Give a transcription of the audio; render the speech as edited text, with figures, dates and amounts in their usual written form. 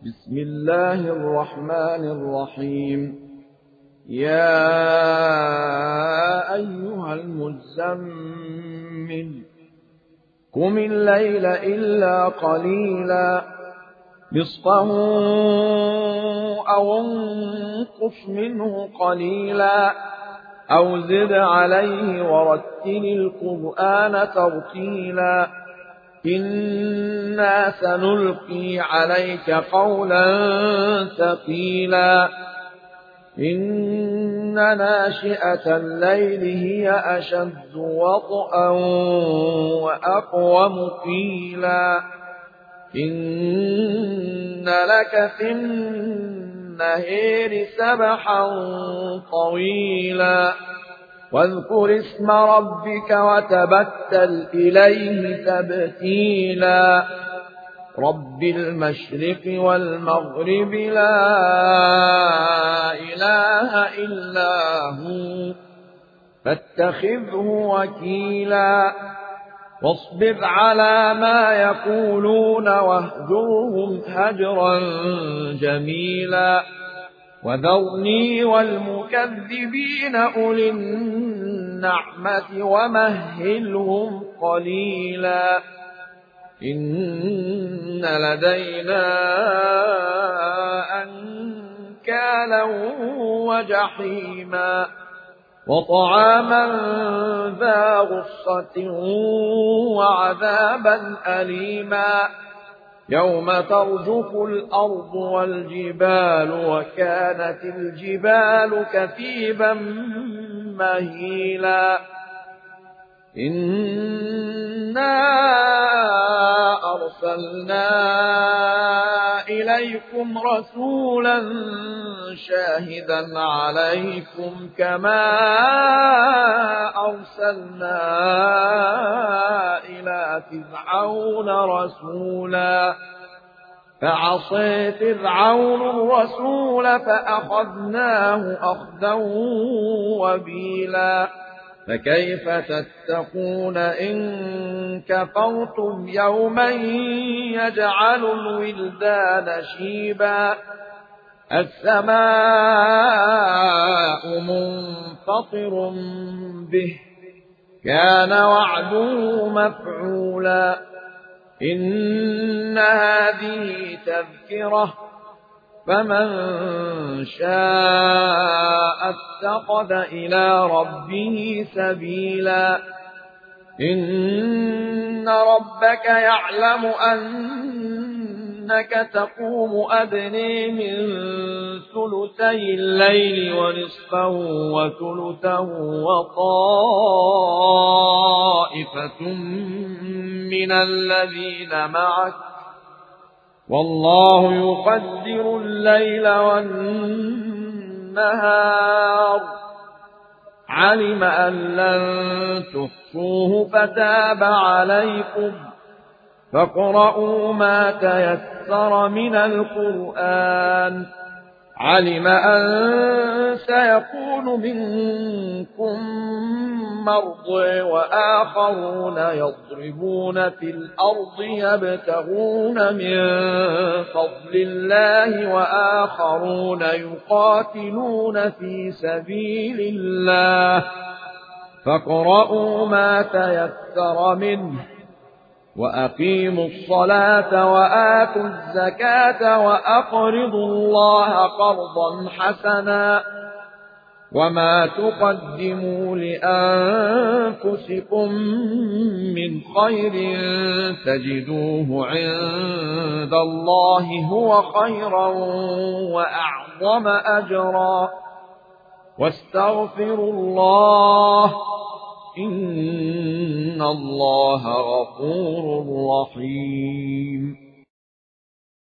بسم الله الرحمن الرحيم. يا أيها المزمل قم الليل إلا قليلا نصفه أو انقص منه قليلا أو زد عليه ورتل القرآن ترتيلا إنا سنلقي عليك قولا ثقيلا إن ناشئة الليل هي أشد وطئا وأقوم قيلا إن لك في النهار سبحا طويلا واذكر اسم ربك وتبتل إليه تبتيلا رب المشرق والمغرب لا إله إلا هو فاتخذه وكيلا واصبر على ما يقولون واهجرهم هجرا جميلا وذرني والمكذبين أولي النعمة ومهلهم قليلا إن لدينا أنكالا وجحيما وطعاما ذا غصة وعذابا أليما يوم ترجف الأرض والجبال وكانت الجبال كثيبا مهيلا إنا أرسلنا إليكم رسولا شاهدا عليكم كما أرسلنا إلى فرعون رسولا فعصى فرعون الرسول فأخذناه أخذا وبيلا فكيف تتقون إن كفرتم يوما يجعل الولدان شيبا السماء منفطر به كان وعده مفعولا إن هذه تذكرة فمن شاء اتخذ إلى ربه سبيلا إن ربك يعلم أنك تقوم أدنى من ثلثي الليل ونصفه وثلثه وطائفة من الذين معك والله يقدر الليل والنهار علم أن لن تحصوه فتاب عليكم فاقرؤوا ما تيسر من القرآن علم أن سيكون منكم مرضى وآخرون يضربون في الأرض يبتغون من فضل الله وآخرون يقاتلون في سبيل الله فاقرؤوا ما تيسر منه وأقيموا الصلاة وآتوا الزكاة وأقرضوا الله قرضا حسنا وما تقدموا لأنفسكم من خير تجدوه عند الله هو خيرا وأعظم أجرا واستغفروا الله إن الله غفور رحيم